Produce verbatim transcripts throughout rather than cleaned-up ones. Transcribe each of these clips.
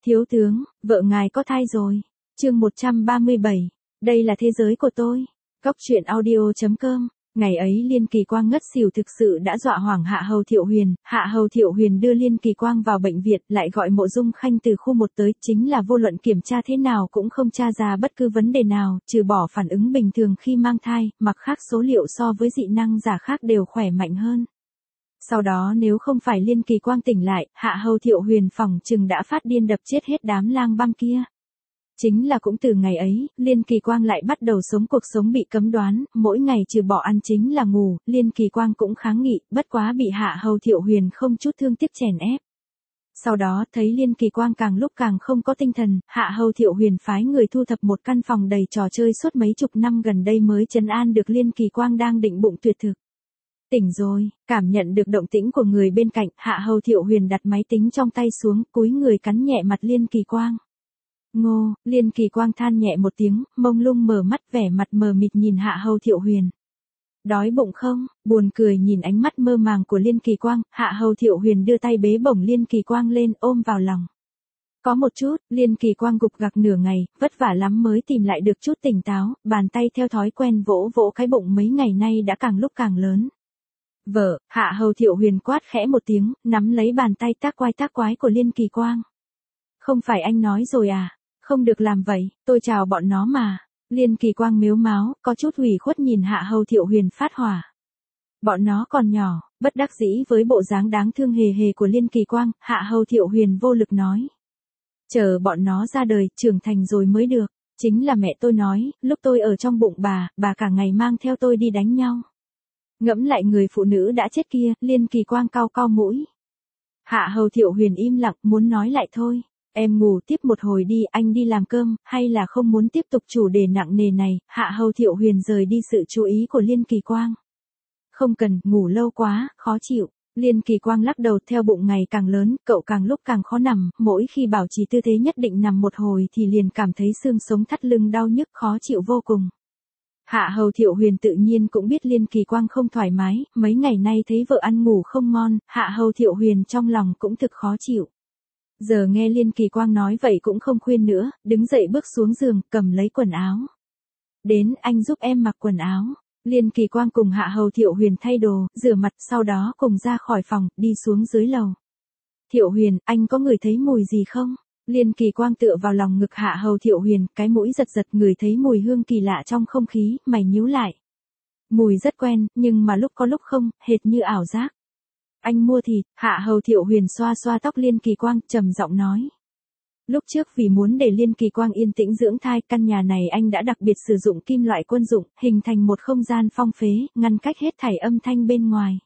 Thiếu tướng, vợ ngài có thai rồi. Chương một trăm ba mươi bảy. Đây là thế giới của tôi. Góc truyện audio chấm com. Ngày ấy Liên Kỳ Quang ngất xỉu thực sự đã dọa hoảng Hạ Hầu Thiệu Huyền. Hạ Hầu Thiệu Huyền đưa Liên Kỳ Quang vào bệnh viện, lại gọi Mộ Dung Khanh từ khu một tới, chính là vô luận kiểm tra thế nào cũng không tra ra bất cứ vấn đề nào, trừ bỏ phản ứng bình thường khi mang thai, mặc khác số liệu so với dị năng giả khác đều khỏe mạnh hơn. Sau đó nếu không phải Liên Kỳ Quang tỉnh lại, Hạ Hầu Thiệu Huyền phỏng chừng đã phát điên đập chết hết đám lang băm kia. Chính là cũng từ ngày ấy, Liên Kỳ Quang lại bắt đầu sống cuộc sống bị cấm đoán, mỗi ngày trừ bỏ ăn chính là ngủ, Liên Kỳ Quang cũng kháng nghị, bất quá bị Hạ Hầu Thiệu Huyền không chút thương tiếc chèn ép. Sau đó thấy Liên Kỳ Quang càng lúc càng không có tinh thần, Hạ Hầu Thiệu Huyền phái người thu thập một căn phòng đầy trò chơi suốt mấy chục năm gần đây mới trấn an được Liên Kỳ Quang đang định bụng tuyệt thực. Tỉnh rồi, cảm nhận được động tĩnh của người bên cạnh, Hạ Hầu Thiệu Huyền đặt máy tính trong tay xuống, cúi người cắn nhẹ mặt Liên Kỳ Quang. Ngô, Liên Kỳ Quang than nhẹ một tiếng, mông lung mở mắt vẻ mặt mờ mịt nhìn Hạ Hầu Thiệu Huyền. Đói bụng không? Buồn cười nhìn ánh mắt mơ màng của Liên Kỳ Quang, Hạ Hầu Thiệu Huyền đưa tay bế bổng Liên Kỳ Quang lên ôm vào lòng. Có một chút, Liên Kỳ Quang gục gặc nửa ngày, vất vả lắm mới tìm lại được chút tỉnh táo, bàn tay theo thói quen vỗ vỗ cái bụng mấy ngày nay đã càng lúc càng lớn. Vợ, Hạ Hầu Thiệu Huyền quát khẽ một tiếng, nắm lấy bàn tay tác quái tác quái của Liên Kỳ Quang. Không phải anh nói rồi à, không được làm vậy, tôi chào bọn nó mà. Liên Kỳ Quang mếu máo, có chút ủy khuất nhìn Hạ Hầu Thiệu Huyền phát hỏa. Bọn nó còn nhỏ, bất đắc dĩ với bộ dáng đáng thương hề hề của Liên Kỳ Quang, Hạ Hầu Thiệu Huyền vô lực nói. Chờ bọn nó ra đời, trưởng thành rồi mới được, chính là mẹ tôi nói, lúc tôi ở trong bụng bà, bà cả ngày mang theo tôi đi đánh nhau. Ngẫm lại người phụ nữ đã chết kia, Liên Kỳ Quang cau cau mũi. Hạ Hầu Thiệu Huyền im lặng, muốn nói lại thôi. Em ngủ tiếp một hồi đi, anh đi làm cơm, hay là không muốn tiếp tục chủ đề nặng nề này. Hạ Hầu Thiệu Huyền rời đi sự chú ý của Liên Kỳ Quang. Không cần, ngủ lâu quá, khó chịu. Liên Kỳ Quang lắc đầu, theo bụng ngày càng lớn, cậu càng lúc càng khó nằm, mỗi khi bảo trì tư thế nhất định nằm một hồi thì liền cảm thấy xương sống thắt lưng đau nhức khó chịu vô cùng. Hạ Hầu Thiệu Huyền tự nhiên cũng biết Liên Kỳ Quang không thoải mái, mấy ngày nay thấy vợ ăn ngủ không ngon, Hạ Hầu Thiệu Huyền trong lòng cũng thực khó chịu. Giờ nghe Liên Kỳ Quang nói vậy cũng không khuyên nữa, đứng dậy bước xuống giường, cầm lấy quần áo. Đến, anh giúp em mặc quần áo. Liên Kỳ Quang cùng Hạ Hầu Thiệu Huyền thay đồ, rửa mặt, sau đó cùng ra khỏi phòng, đi xuống dưới lầu. Thiệu Huyền, anh có ngửi thấy mùi gì không? Liên Kỳ Quang tựa vào lòng ngực Hạ Hầu Thiệu Huyền, cái mũi giật giật ngửi thấy mùi hương kỳ lạ trong không khí, mày nhíu lại. Mùi rất quen, nhưng mà lúc có lúc không, hệt như ảo giác. Anh mua thịt, Hạ Hầu Thiệu Huyền xoa xoa tóc Liên Kỳ Quang, trầm giọng nói. Lúc trước vì muốn để Liên Kỳ Quang yên tĩnh dưỡng thai, căn nhà này anh đã đặc biệt sử dụng kim loại quân dụng, hình thành một không gian phong phế, ngăn cách hết thảy âm thanh bên ngoài.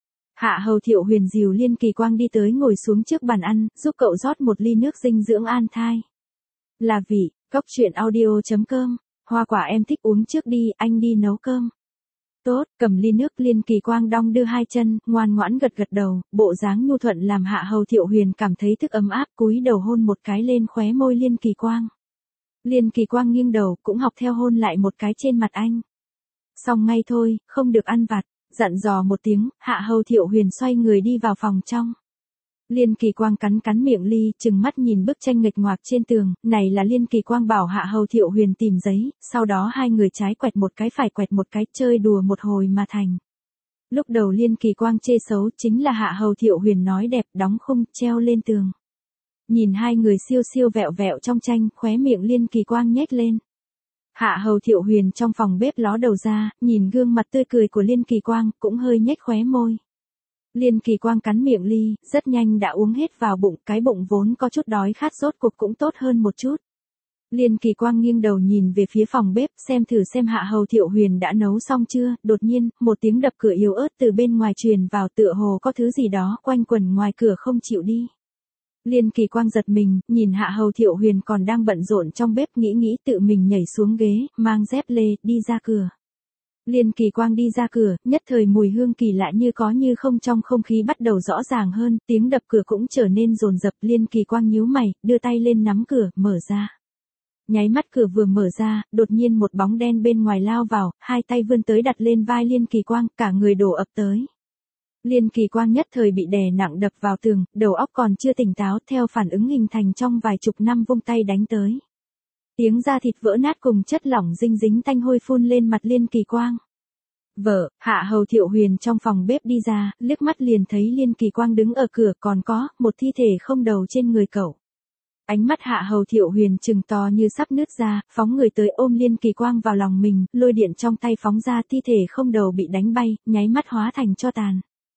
Hạ Hầu Thiệu Huyền dìu Liên Kỳ Quang đi tới ngồi xuống trước bàn ăn, giúp cậu rót một ly nước dinh dưỡng an thai. Là vị, góc truyện audio chấm com, hoa quả em thích uống trước đi, anh đi nấu cơm. Tốt, cầm ly nước, Liên Kỳ Quang đong đưa hai chân, ngoan ngoãn gật gật đầu, bộ dáng nhu thuận làm Hạ Hầu Thiệu Huyền cảm thấy thức ấm áp, cúi đầu hôn một cái lên khóe môi Liên Kỳ Quang. Liên Kỳ Quang nghiêng đầu, cũng học theo hôn lại một cái trên mặt anh. Xong ngay thôi, không được ăn vặt, dặn dò một tiếng, Hạ Hầu Thiệu Huyền xoay người đi vào phòng trong. Liên Kỳ Quang cắn cắn miệng ly, chừng mắt nhìn bức tranh nghịch ngoạc trên tường, này là Liên Kỳ Quang bảo Hạ Hầu Thiệu Huyền tìm giấy, sau đó hai người trái quẹt một cái phải quẹt một cái, chơi đùa một hồi mà thành. Lúc đầu Liên Kỳ Quang chê xấu, chính là Hạ Hầu Thiệu Huyền nói đẹp, đóng khung, treo lên tường. Nhìn hai người siêu siêu vẹo vẹo trong tranh, khóe miệng Liên Kỳ Quang nhếch lên. Hạ Hầu Thiệu Huyền trong phòng bếp ló đầu ra, nhìn gương mặt tươi cười của Liên Kỳ Quang, cũng hơi nhếch khóe môi. Liên Kỳ Quang cắn miệng ly, rất nhanh đã uống hết vào bụng, cái bụng vốn có chút đói khát rốt cuộc cũng tốt hơn một chút. Liên Kỳ Quang nghiêng đầu nhìn về phía phòng bếp, xem thử xem Hạ Hầu Thiệu Huyền đã nấu xong chưa, đột nhiên, một tiếng đập cửa yếu ớt từ bên ngoài truyền vào, tựa hồ có thứ gì đó quanh quẩn ngoài cửa không chịu đi. Liên Kỳ Quang giật mình, nhìn Hạ Hầu Thiệu Huyền còn đang bận rộn trong bếp, nghĩ nghĩ tự mình nhảy xuống ghế, mang dép lê, đi ra cửa. Liên Kỳ Quang đi ra cửa, nhất thời mùi hương kỳ lạ như có như không trong không khí bắt đầu rõ ràng hơn, tiếng đập cửa cũng trở nên dồn dập. Liên Kỳ Quang nhíu mày, đưa tay lên nắm cửa, mở ra. Nháy mắt cửa vừa mở ra, đột nhiên một bóng đen bên ngoài lao vào, hai tay vươn tới đặt lên vai Liên Kỳ Quang, cả người đổ ập tới. Liên Kỳ Quang nhất thời bị đè nặng đập vào tường, đầu óc còn chưa tỉnh táo, theo phản ứng hình thành trong vài chục năm vung tay đánh tới. Tiếng da thịt vỡ nát cùng chất lỏng dinh dính tanh hôi phun lên mặt Liên Kỳ Quang. Vợ, Hạ Hầu Thiệu Huyền trong phòng bếp đi ra, liếc mắt liền thấy Liên Kỳ Quang đứng ở cửa, còn có một thi thể không đầu trên người cậu. Ánh mắt Hạ Hầu Thiệu Huyền trừng to như sắp nứt ra, phóng người tới ôm Liên Kỳ Quang vào lòng mình, lôi điện trong tay phóng ra, thi thể không đầu bị đánh bay, nháy mắt hóa thành tro tàn.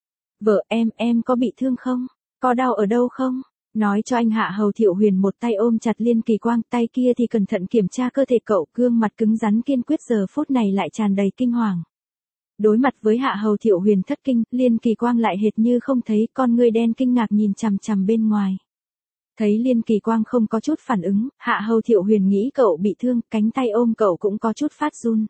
Vợ em, em có bị thương không? Có đau ở đâu không? Nói cho anh. Hạ Hầu Thiệu Huyền một tay ôm chặt Liên Kỳ Quang, tay kia thì cẩn thận kiểm tra cơ thể cậu, gương mặt cứng rắn kiên quyết giờ phút này lại tràn đầy kinh hoàng. Đối mặt với Hạ Hầu Thiệu Huyền thất kinh, Liên Kỳ Quang lại hệt như không thấy, con ngươi đen kinh ngạc nhìn chằm chằm bên ngoài. Thấy Liên Kỳ Quang không có chút phản ứng, Hạ Hầu Thiệu Huyền nghĩ cậu bị thương, cánh tay ôm cậu cũng có chút phát run.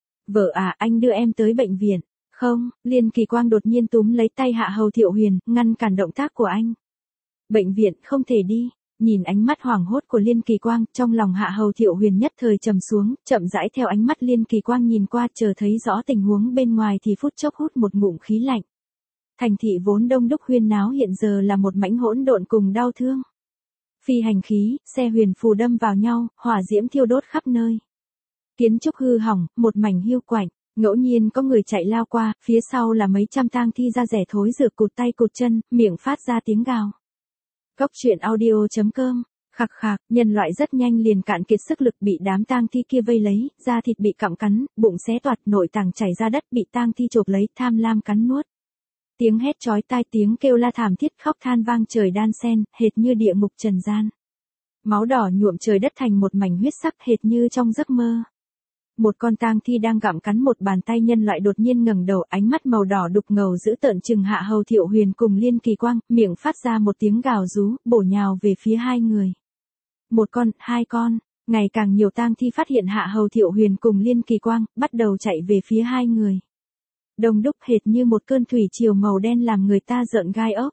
Vợ à, anh đưa em tới bệnh viện. Không, Liên Kỳ Quang đột nhiên túm lấy tay Hạ Hầu Thiệu Huyền, ngăn cản động tác của anh. Bệnh viện, không thể đi. Nhìn ánh mắt hoảng hốt của Liên Kỳ Quang, trong lòng Hạ Hầu Thiệu Huyền nhất thời trầm xuống, chậm rãi theo ánh mắt Liên Kỳ Quang nhìn qua, chờ thấy rõ tình huống bên ngoài thì phút chốc hút một ngụm khí lạnh. Thành thị vốn đông đúc huyên náo hiện giờ là một mảnh hỗn độn cùng đau thương. Phi hành khí, xe huyền phù đâm vào nhau, hỏa diễm thiêu đốt khắp nơi. Kiến trúc hư hỏng, một mảnh hiu quạnh. Ngẫu nhiên có người chạy lao qua, phía sau là mấy trăm tang thi da rẻ thối rữa cụt tay cụt chân, miệng phát ra tiếng gào. Góc truyện audio chấm com, khạc khạc, nhân loại rất nhanh liền cạn kiệt sức lực, bị đám tang thi kia vây lấy, da thịt bị cặm cắn, bụng xé toạc, nội tạng chảy ra đất, bị tang thi chộp lấy, tham lam cắn nuốt. Tiếng hét chói tai, tiếng kêu la thảm thiết, khóc than vang trời đan xen, hệt như địa ngục trần gian. Máu đỏ nhuộm trời đất thành một mảnh huyết sắc, hệt như trong giấc mơ. Một con tang thi đang gặm cắn một bàn tay nhân loại đột nhiên ngẩng đầu, ánh mắt màu đỏ đục ngầu dữ tợn chừng Hạ Hầu Thiệu Huyền cùng Liên Kỳ Quang, miệng phát ra một tiếng gào rú, bổ nhào về phía hai người. Một con, hai con, ngày càng nhiều tang thi phát hiện Hạ Hầu Thiệu Huyền cùng Liên Kỳ Quang, bắt đầu chạy về phía hai người. Đông đúc hệt như một cơn thủy triều màu đen làm người ta rợn gai ốc.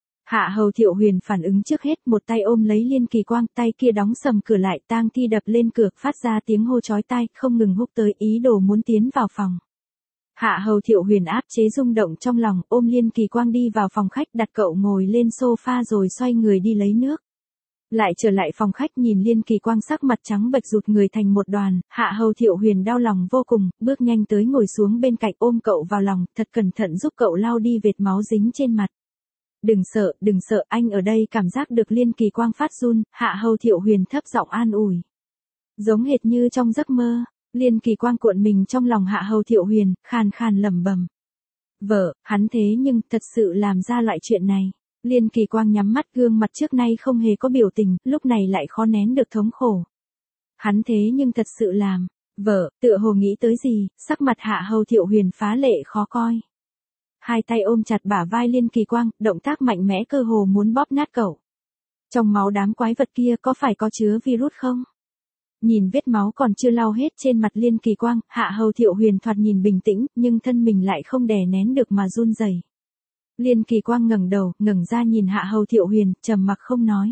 Hạ Hầu Thiệu Huyền phản ứng trước hết, một tay ôm lấy Liên Kỳ Quang, tay kia đóng sầm cửa lại, tang thi đập lên cửa, phát ra tiếng hô chói tai, không ngừng húc tới, ý đồ muốn tiến vào phòng. Hạ Hầu Thiệu Huyền áp chế rung động trong lòng, ôm Liên Kỳ Quang đi vào phòng khách, đặt cậu ngồi lên sofa rồi xoay người đi lấy nước. Lại trở lại phòng khách, nhìn Liên Kỳ Quang sắc mặt trắng bệch rụt người thành một đoàn, Hạ Hầu Thiệu Huyền đau lòng vô cùng, bước nhanh tới ngồi xuống bên cạnh, ôm cậu vào lòng, thật cẩn thận giúp cậu lau đi vệt máu dính trên mặt. Đừng sợ, đừng sợ, anh ở đây. Cảm giác được Liên Kỳ Quang phát run, Hạ Hầu Thiệu Huyền thấp giọng an ủi. Giống hệt như trong giấc mơ, Liên Kỳ Quang cuộn mình trong lòng Hạ Hầu Thiệu Huyền, khàn khàn lẩm bẩm. Vợ, hắn thế nhưng thật sự làm ra loại chuyện này. Liên Kỳ Quang nhắm mắt, gương mặt trước nay không hề có biểu tình, lúc này lại khó nén được thống khổ. Hắn thế nhưng thật sự làm. Vợ, tựa hồ nghĩ tới gì, sắc mặt Hạ Hầu Thiệu Huyền phá lệ khó coi. Hai tay ôm chặt bả vai Liên Kỳ Quang, động tác mạnh mẽ cơ hồ muốn bóp nát cậu. Trong máu đám quái vật kia có phải có chứa virus không? Nhìn vết máu còn chưa lau hết trên mặt Liên Kỳ Quang, Hạ Hầu Thiệu Huyền thoạt nhìn bình tĩnh, nhưng thân mình lại không đè nén được mà run rẩy. Liên Kỳ Quang ngẩng đầu, ngẩng ra nhìn Hạ Hầu Thiệu Huyền, trầm mặc không nói.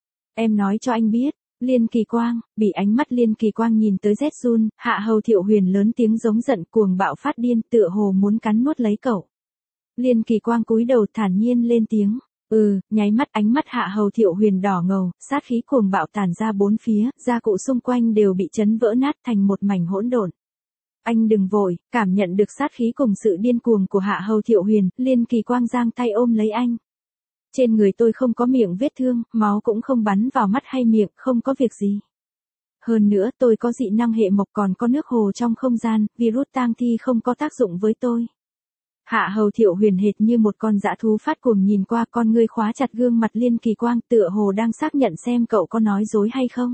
Em nói cho anh biết. Liên Kỳ Quang, bị ánh mắt Liên Kỳ Quang nhìn tới rét run, Hạ Hầu Thiệu Huyền lớn tiếng giống giận, cuồng bạo phát điên, tựa hồ muốn cắn nuốt lấy cậu. Liên Kỳ Quang cúi đầu thản nhiên lên tiếng. Ừ, nháy mắt ánh mắt Hạ Hầu Thiệu Huyền đỏ ngầu, sát khí cuồng bạo tản ra bốn phía, gia cụ xung quanh đều bị chấn vỡ nát thành một mảnh hỗn độn. Anh đừng vội, cảm nhận được sát khí cùng sự điên cuồng của Hạ Hầu Thiệu Huyền, Liên Kỳ Quang giang tay ôm lấy anh. Trên người tôi không có miệng vết thương, máu cũng không bắn vào mắt hay miệng, không có việc gì. Hơn nữa tôi có dị năng hệ mộc, còn có nước hồ trong không gian, virus tang thi không có tác dụng với tôi. Hạ Hầu Thiệu Huyền hệt như một con dã thú phát cuồng nhìn qua, con ngươi khóa chặt gương mặt Liên Kỳ Quang, tựa hồ đang xác nhận xem cậu có nói dối hay không.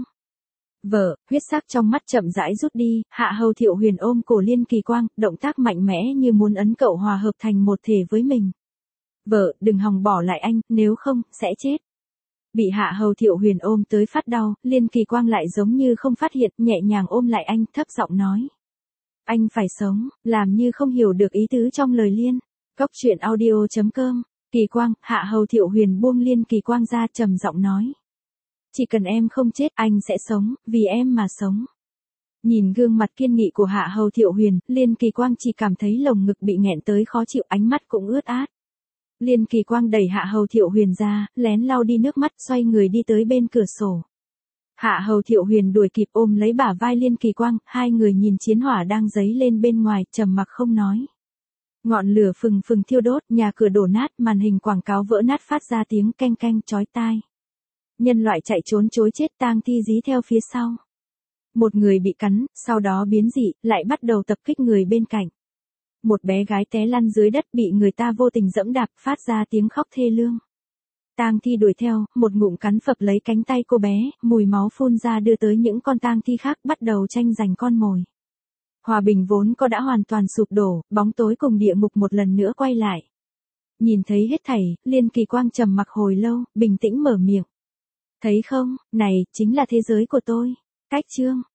Vợ, huyết sắc trong mắt chậm rãi rút đi, Hạ Hầu Thiệu Huyền ôm cổ Liên Kỳ Quang, động tác mạnh mẽ như muốn ấn cậu hòa hợp thành một thể với mình. Vợ, đừng hòng bỏ lại anh, nếu không, sẽ chết. Bị Hạ Hầu Thiệu Huyền ôm tới phát đau, Liên Kỳ Quang lại giống như không phát hiện, nhẹ nhàng ôm lại anh, thấp giọng nói. Anh phải sống, làm như không hiểu được ý tứ trong lời Liên. Góc truyện audio chấm com, Kỳ Quang, Hạ Hầu Thiệu Huyền buông Liên Kỳ Quang ra, trầm giọng nói. Chỉ cần em không chết, anh sẽ sống, vì em mà sống. Nhìn gương mặt kiên nghị của Hạ Hầu Thiệu Huyền, Liên Kỳ Quang chỉ cảm thấy lồng ngực bị nghẹn tới khó chịu, ánh mắt cũng ướt át. Liên Kỳ Quang đẩy Hạ Hầu Thiệu Huyền ra, lén lau đi nước mắt, xoay người đi tới bên cửa sổ. Hạ Hầu Thiệu Huyền đuổi kịp ôm lấy bả vai Liên Kỳ Quang, hai người nhìn chiến hỏa đang dấy lên bên ngoài, trầm mặc không nói. Ngọn lửa phừng phừng thiêu đốt, nhà cửa đổ nát, màn hình quảng cáo vỡ nát phát ra tiếng canh canh chói tai. Nhân loại chạy trốn chối chết, tang thi dí theo phía sau. Một người bị cắn, sau đó biến dị, lại bắt đầu tập kích người bên cạnh. Một bé gái té lăn dưới đất bị người ta vô tình dẫm đạp, phát ra tiếng khóc thê lương. Tang thi đuổi theo, một ngụm cắn phập lấy cánh tay cô bé, mùi máu phun ra đưa tới những con tang thi khác bắt đầu tranh giành con mồi. Hòa bình vốn có đã hoàn toàn sụp đổ, bóng tối cùng địa ngục một lần nữa quay lại. Nhìn thấy hết thảy, Liên Kỳ Quang trầm mặc hồi lâu, bình tĩnh mở miệng. Thấy không, này, chính là thế giới của tôi. Cách chương.